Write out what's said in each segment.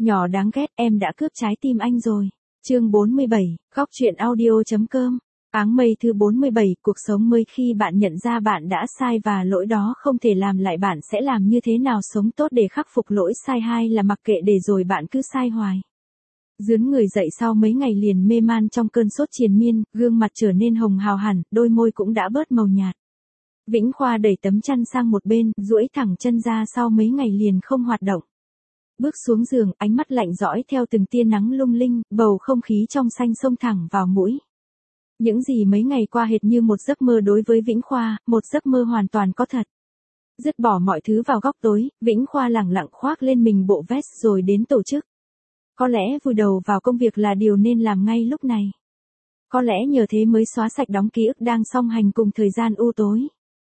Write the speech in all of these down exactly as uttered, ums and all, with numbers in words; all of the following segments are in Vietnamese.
Nhỏ đáng ghét, em đã cướp trái tim anh rồi. Chương bốn mươi bảy, góc truyện audio.com. Áng mây thứ bốn mươi bảy, cuộc sống mới khi bạn nhận ra bạn đã sai và lỗi đó không thể làm lại, bạn sẽ làm như thế nào sống tốt để khắc phục lỗi sai, hay là mặc kệ để rồi bạn cứ sai hoài. Dướn người dậy sau mấy ngày liền mê man trong cơn sốt triền miên, gương mặt trở nên hồng hào hẳn, đôi môi cũng đã bớt màu nhạt. Vĩnh Khoa đẩy tấm chăn sang một bên, duỗi thẳng chân ra sau mấy ngày liền không hoạt động. Bước xuống giường, ánh mắt lạnh dõi theo từng tia nắng lung linh, bầu không khí trong xanh xông thẳng vào mũi. Những gì mấy ngày qua hệt như một giấc mơ đối với Vĩnh Khoa, một giấc mơ hoàn toàn có thật. Dứt bỏ mọi thứ vào góc tối, Vĩnh Khoa lẳng lặng khoác lên mình bộ vest rồi đến tổ chức. Có lẽ vùi đầu vào công việc là điều nên làm ngay lúc này. Có lẽ nhờ thế mới xóa sạch đóng ký ức đang song hành cùng thời gian u tối.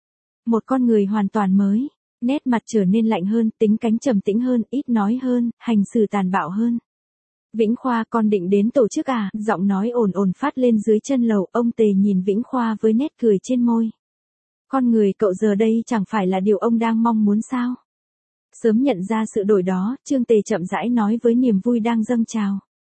Một con người hoàn toàn mới, nét mặt trở nên lạnh hơn, tính cánh trầm tĩnh hơn, ít nói hơn, hành xử tàn bạo hơn. Vĩnh Khoa, con định đến tổ chức à? Giọng nói ồn ồn phát lên dưới chân lầu, ông Tề nhìn Vĩnh Khoa với nét cười trên môi. Con người cậu giờ đây chẳng phải là điều ông đang mong muốn sao? Sớm nhận ra sự đổi đó, Trương Tề chậm rãi nói với niềm vui đang dâng trào.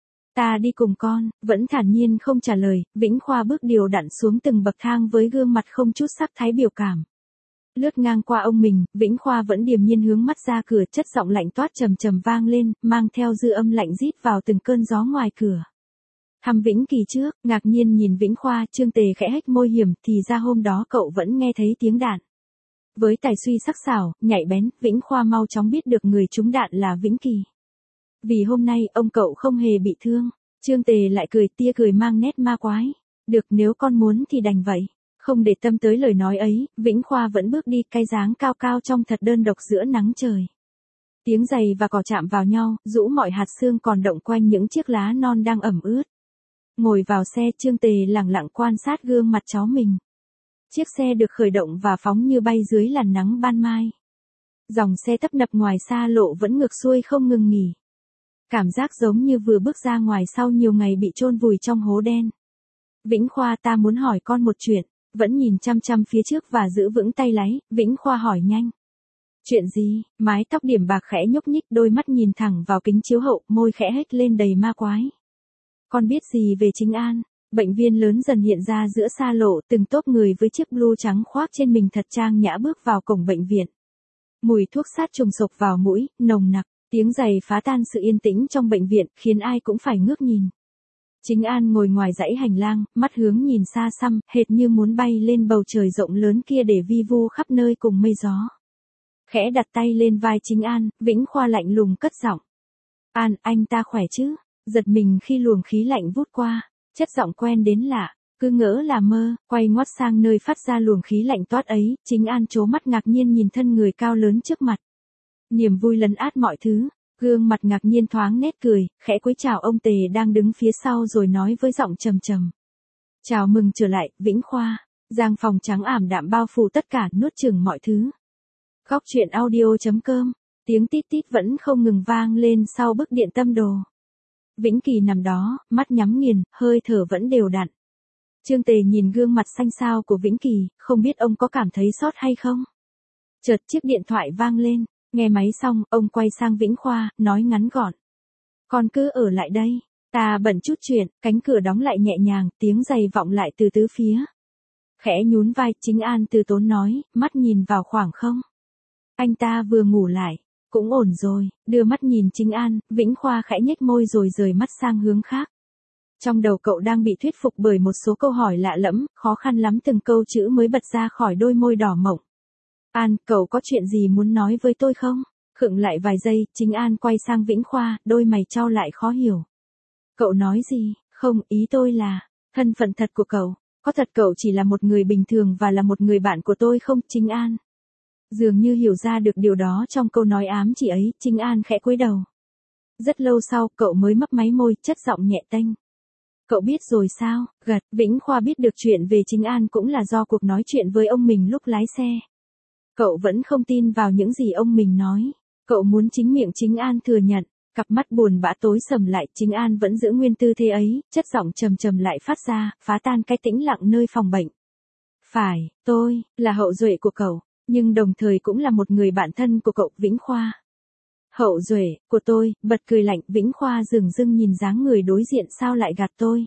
Ta đi cùng con, vẫn thản nhiên không trả lời, Vĩnh Khoa bước điều đặn xuống từng bậc thang với gương mặt không chút sắc thái biểu cảm. Lướt ngang qua ông mình, Vĩnh Khoa vẫn điềm nhiên hướng mắt ra cửa, chất giọng lạnh toát trầm trầm vang lên, mang theo dư âm lạnh rít vào từng cơn gió ngoài cửa. Thăm Vĩnh Kỳ trước, ngạc nhiên nhìn Vĩnh Khoa, Trương Tề khẽ hếch môi hiểm, thì ra hôm đó cậu vẫn nghe thấy tiếng đạn. Với tài suy sắc sảo, nhạy bén, Vĩnh Khoa mau chóng biết được người trúng đạn là Vĩnh Kỳ. Vì hôm nay ông cậu không hề bị thương, Trương Tề lại cười, tia cười mang nét ma quái. Được, nếu con muốn thì đành vậy. Không để tâm tới lời nói ấy, Vĩnh Khoa vẫn bước đi, cái dáng cao cao trong thật đơn độc giữa nắng trời. Tiếng giày và cỏ chạm vào nhau, rũ mọi hạt sương còn động quanh những chiếc lá non đang ẩm ướt. Ngồi vào xe, Trương Tề lặng lặng quan sát gương mặt cháu mình. Chiếc xe được khởi động và phóng như bay dưới làn nắng ban mai. Dòng xe tấp nập ngoài xa lộ vẫn ngược xuôi không ngừng nghỉ. Cảm giác giống như vừa bước ra ngoài sau nhiều ngày bị chôn vùi trong hố đen. Vĩnh Khoa, ta muốn hỏi con một chuyện. Vẫn nhìn chăm chăm phía trước và giữ vững tay lái, Vĩnh Khoa hỏi nhanh. Chuyện gì? Mái tóc điểm bạc khẽ nhúc nhích, đôi mắt nhìn thẳng vào kính chiếu hậu, môi khẽ hếch lên đầy ma quái. Con biết gì về Chính An? Bệnh viên lớn dần hiện ra giữa xa lộ, từng tốp người với chiếc blue trắng khoác trên mình thật trang nhã bước vào cổng bệnh viện. Mùi thuốc sát trùng sộc vào mũi, nồng nặc, tiếng giày phá tan sự yên tĩnh trong bệnh viện, khiến ai cũng phải ngước nhìn. Chính An ngồi ngoài dãy hành lang, mắt hướng nhìn xa xăm, hệt như muốn bay lên bầu trời rộng lớn kia để vi vu khắp nơi cùng mây gió. Khẽ đặt tay lên vai Chính An, Vĩnh Khoa lạnh lùng cất giọng. An, anh ta khỏe chứ? Giật mình khi luồng khí lạnh vút qua, chất giọng quen đến lạ, cứ ngỡ là mơ, quay ngoắt sang nơi phát ra luồng khí lạnh toát ấy, Chính An trố mắt ngạc nhiên nhìn thân người cao lớn trước mặt. Niềm vui lấn át mọi thứ. Gương mặt ngạc nhiên thoáng nét cười, khẽ cúi chào ông Tề đang đứng phía sau rồi nói với giọng trầm trầm. Chào mừng trở lại, Vĩnh Khoa. Giang phòng trắng ảm đạm bao phủ tất cả, nuốt chửng mọi thứ. Góc truyện audio.com. Tiếng tít tít vẫn không ngừng vang lên sau bức điện tâm đồ. Vĩnh Kỳ nằm đó, mắt nhắm nghiền, hơi thở vẫn đều đặn. Trương Tề nhìn gương mặt xanh xao của Vĩnh Kỳ, không biết ông có cảm thấy sót hay không. Chợt chiếc điện thoại vang lên. Nghe máy xong, ông quay sang Vĩnh Khoa, nói ngắn gọn. Con cứ ở lại đây, ta bận chút chuyện, cánh cửa đóng lại nhẹ nhàng, tiếng giày vọng lại từ tứ phía. Khẽ nhún vai, Chính An từ tốn nói, mắt nhìn vào khoảng không. Anh ta vừa ngủ lại, cũng ổn rồi, đưa mắt nhìn Chính An, Vĩnh Khoa khẽ nhếch môi rồi rời mắt sang hướng khác. Trong đầu cậu đang bị thuyết phục bởi một số câu hỏi lạ lẫm, khó khăn lắm từng câu chữ mới bật ra khỏi đôi môi đỏ mọng. An, cậu có chuyện gì muốn nói với tôi không? Khựng lại vài giây, Chính An quay sang Vĩnh Khoa, đôi mày chau lại khó hiểu. Cậu nói gì? Không, ý tôi là, thân phận thật của cậu, có thật cậu chỉ là một người bình thường và là một người bạn của tôi không? Chính An dường như hiểu ra được điều đó trong câu nói ám chỉ ấy, Chính An khẽ cúi đầu. Rất lâu sau, cậu mới mấp máy môi, chất giọng nhẹ tênh. Cậu biết rồi sao? Gật, Vĩnh Khoa biết được chuyện về Chính An cũng là do cuộc nói chuyện với ông mình lúc lái xe. Cậu vẫn không tin vào những gì ông mình nói. Cậu muốn chính miệng Chính An thừa nhận. Cặp mắt buồn bã tối sầm lại, Chính An vẫn giữ nguyên tư thế ấy, chất giọng trầm trầm lại phát ra, phá tan cái tĩnh lặng nơi phòng bệnh. Phải, tôi, là hậu duệ của cậu, nhưng đồng thời cũng là một người bạn thân của cậu, Vĩnh Khoa. Hậu Duệ, của tôi, bật cười lạnh. Vĩnh Khoa dửng dưng nhìn dáng người đối diện, sao lại gạt tôi?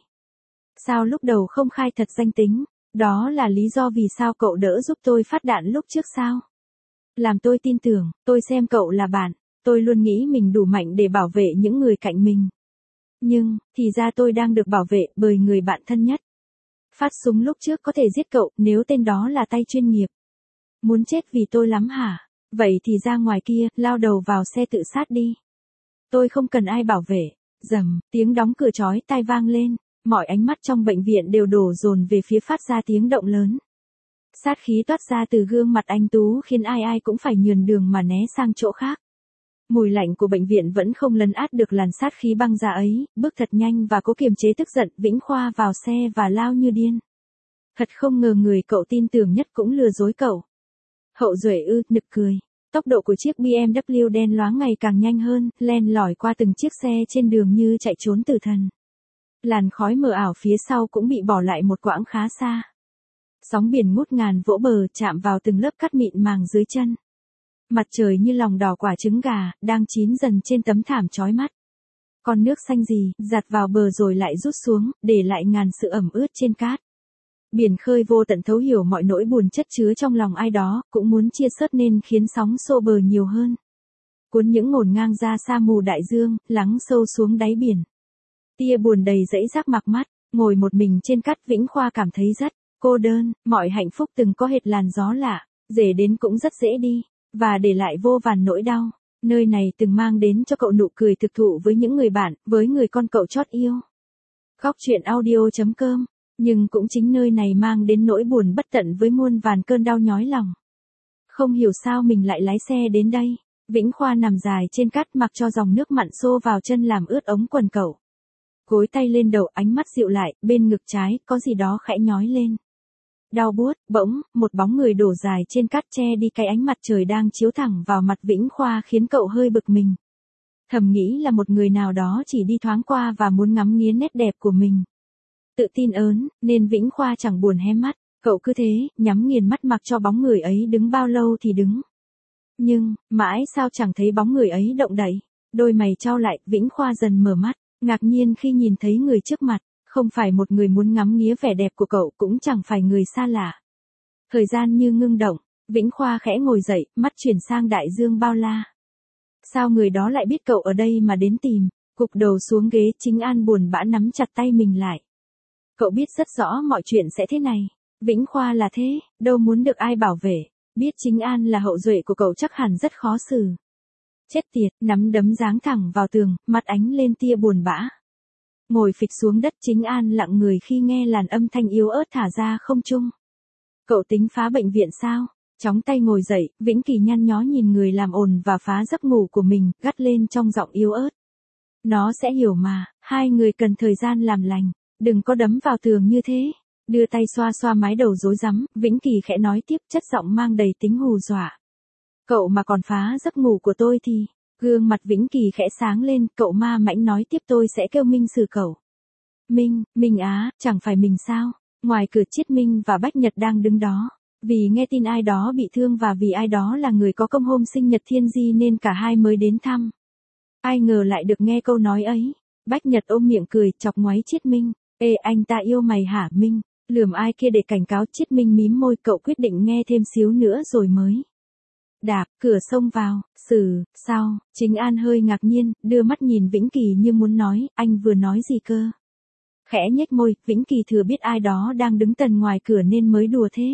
Sao lúc đầu không khai thật danh tính? Đó là lý do vì sao cậu đỡ giúp tôi phát đạn lúc trước sao? Làm tôi tin tưởng, tôi xem cậu là bạn, tôi luôn nghĩ mình đủ mạnh để bảo vệ những người cạnh mình. Nhưng, thì ra tôi đang được bảo vệ bởi người bạn thân nhất. Phát súng lúc trước có thể giết cậu, nếu tên đó là tay chuyên nghiệp. Muốn chết vì tôi lắm hả? Vậy thì ra ngoài kia, lao đầu vào xe tự sát đi. Tôi không cần ai bảo vệ. Rầm, tiếng đóng cửa chói tai vang lên, mọi ánh mắt trong bệnh viện đều đổ dồn về phía phát ra tiếng động lớn. Sát khí toát ra từ gương mặt anh Tú khiến ai ai cũng phải nhường đường mà né sang chỗ khác. Mùi lạnh của bệnh viện vẫn không lấn át được làn sát khí băng ra ấy, bước thật nhanh và cố kiềm chế tức giận. Vĩnh Khoa vào xe và lao như điên. Thật không ngờ người cậu tin tưởng nhất cũng lừa dối cậu. Hậu Duệ ư, nực cười. Tốc độ của chiếc bê em vê đen loáng ngày càng nhanh hơn, len lỏi qua từng chiếc xe trên đường như chạy trốn tử thần. Làn khói mờ ảo phía sau cũng bị bỏ lại một quãng khá xa. Sóng biển ngút ngàn vỗ bờ, chạm vào từng lớp cát mịn màng dưới chân. Mặt trời như lòng đỏ quả trứng gà, đang chín dần trên tấm thảm chói mắt. Con nước xanh gì, giạt vào bờ rồi lại rút xuống, để lại ngàn sự ẩm ướt trên cát. Biển khơi vô tận thấu hiểu mọi nỗi buồn chất chứa trong lòng ai đó, cũng muốn chia sớt nên khiến sóng xô bờ nhiều hơn. Cuốn những ngổn ngang ra sa mù đại dương, lắng sâu xuống đáy biển. Tia buồn đầy dãy rác mặc mắt, ngồi một mình trên cát. Vĩnh Khoa cảm thấy rất cô đơn, mọi hạnh phúc từng có hệt làn gió lạ, dễ đến cũng rất dễ đi, và để lại vô vàn nỗi đau. Nơi này từng mang đến cho cậu nụ cười thực thụ với những người bạn, với người con cậu chót yêu. Góc truyện audio chấm com. Nhưng cũng chính nơi này mang đến nỗi buồn bất tận với muôn vàn cơn đau nhói lòng. Không hiểu sao mình lại lái xe đến đây. Vĩnh Khoa nằm dài trên cát mặc cho dòng nước mặn xô vào chân làm ướt ống quần cậu. Gối tay lên đầu, ánh mắt dịu lại, bên ngực trái, có gì đó khẽ nhói lên. Đau buốt, bỗng, một bóng người đổ dài trên cát che đi cái ánh mặt trời đang chiếu thẳng vào mặt Vĩnh Khoa khiến cậu hơi bực mình. Thầm nghĩ là một người nào đó chỉ đi thoáng qua và muốn ngắm nghía nét đẹp của mình. Tự tin ớn, nên Vĩnh Khoa chẳng buồn hé mắt, cậu cứ thế, nhắm nghiền mắt mặc cho bóng người ấy đứng bao lâu thì đứng. Nhưng, mãi sao chẳng thấy bóng người ấy động đậy, đôi mày chau lại, Vĩnh Khoa dần mở mắt, ngạc nhiên khi nhìn thấy người trước mặt, không phải một người muốn ngắm nghía vẻ đẹp của cậu, cũng chẳng phải người xa lạ. Thời gian như ngưng động, Vĩnh Khoa khẽ ngồi dậy, mắt chuyển sang đại dương bao la. Sao người đó lại biết cậu ở đây mà đến tìm, gục đầu xuống ghế. Chính An buồn bã nắm chặt tay mình lại. Cậu biết rất rõ mọi chuyện sẽ thế này. Vĩnh Khoa là thế, đâu muốn được ai bảo vệ. Biết Chính An là hậu duệ của cậu chắc hẳn rất khó xử. Chết tiệt, nắm đấm giáng thẳng vào tường, mặt ánh lên tia buồn bã. Ngồi phịch xuống đất. Chính An lặng người khi nghe làn âm thanh yếu ớt thả ra không trung. Cậu tính phá bệnh viện sao? Chóng tay ngồi dậy, Vĩnh Kỳ nhăn nhó nhìn người làm ồn và phá giấc ngủ của mình, gắt lên trong giọng yếu ớt. Nó sẽ hiểu mà, hai người cần thời gian làm lành. Đừng có đấm vào tường như thế. Đưa tay xoa xoa mái đầu rối rắm, Vĩnh Kỳ khẽ nói tiếp, chất giọng mang đầy tính hù dọa. Cậu mà còn phá giấc ngủ của tôi thì... Gương mặt Vĩnh Kỳ khẽ sáng lên, cậu ma mãnh nói tiếp, tôi sẽ kêu Minh xử cậu. Minh, Minh á, chẳng phải mình sao? Ngoài cửa Chiết Minh và Bách Nhật đang đứng đó. Vì nghe tin ai đó bị thương và vì ai đó là người có công hôm sinh nhật Thiên Di nên cả hai mới đến thăm. Ai ngờ lại được nghe câu nói ấy. Bách Nhật ôm miệng cười, chọc ngoáy Chiết Minh. Ê, anh ta yêu mày hả Minh? Lườm ai kia để cảnh cáo. Chiết Minh mím môi, cậu quyết định nghe thêm xíu nữa rồi mới. Đạp, cửa xông vào, xử, sao? Chính An hơi ngạc nhiên, đưa mắt nhìn Vĩnh Kỳ như muốn nói, anh vừa nói gì cơ? Khẽ nhếch môi, Vĩnh Kỳ thừa biết ai đó đang đứng tần ngoài cửa nên mới đùa thế.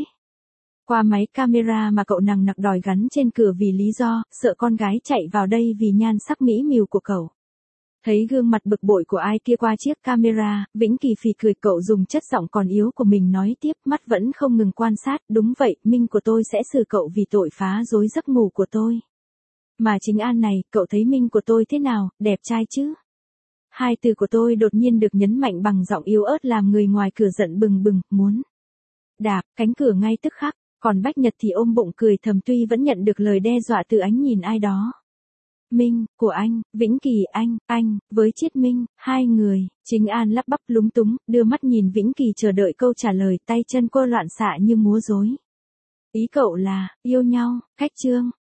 Qua máy camera mà cậu nằng nặc đòi gắn trên cửa vì lý do, sợ con gái chạy vào đây vì nhan sắc mỹ miều của cậu. Thấy gương mặt bực bội của ai kia qua chiếc camera, Vĩnh Kỳ phì cười, cậu dùng chất giọng còn yếu của mình nói tiếp, mắt vẫn không ngừng quan sát, đúng vậy, Minh của tôi sẽ xử cậu vì tội phá rối giấc ngủ của tôi. Mà Chính An này, cậu thấy Minh của tôi thế nào, đẹp trai chứ? Hai từ của tôi đột nhiên được nhấn mạnh bằng giọng yếu ớt làm người ngoài cửa giận bừng bừng, muốn đạp cánh cửa ngay tức khắc, còn Bách Nhật thì ôm bụng cười thầm tuy vẫn nhận được lời đe dọa từ ánh nhìn ai đó. Minh, của anh, Vĩnh Kỳ anh, anh, với Chiết Minh, hai người, Chính An lắp bắp lúng túng, đưa mắt nhìn Vĩnh Kỳ chờ đợi câu trả lời, tay chân cô loạn xạ như múa rối. Ý cậu là, yêu nhau, cách chương.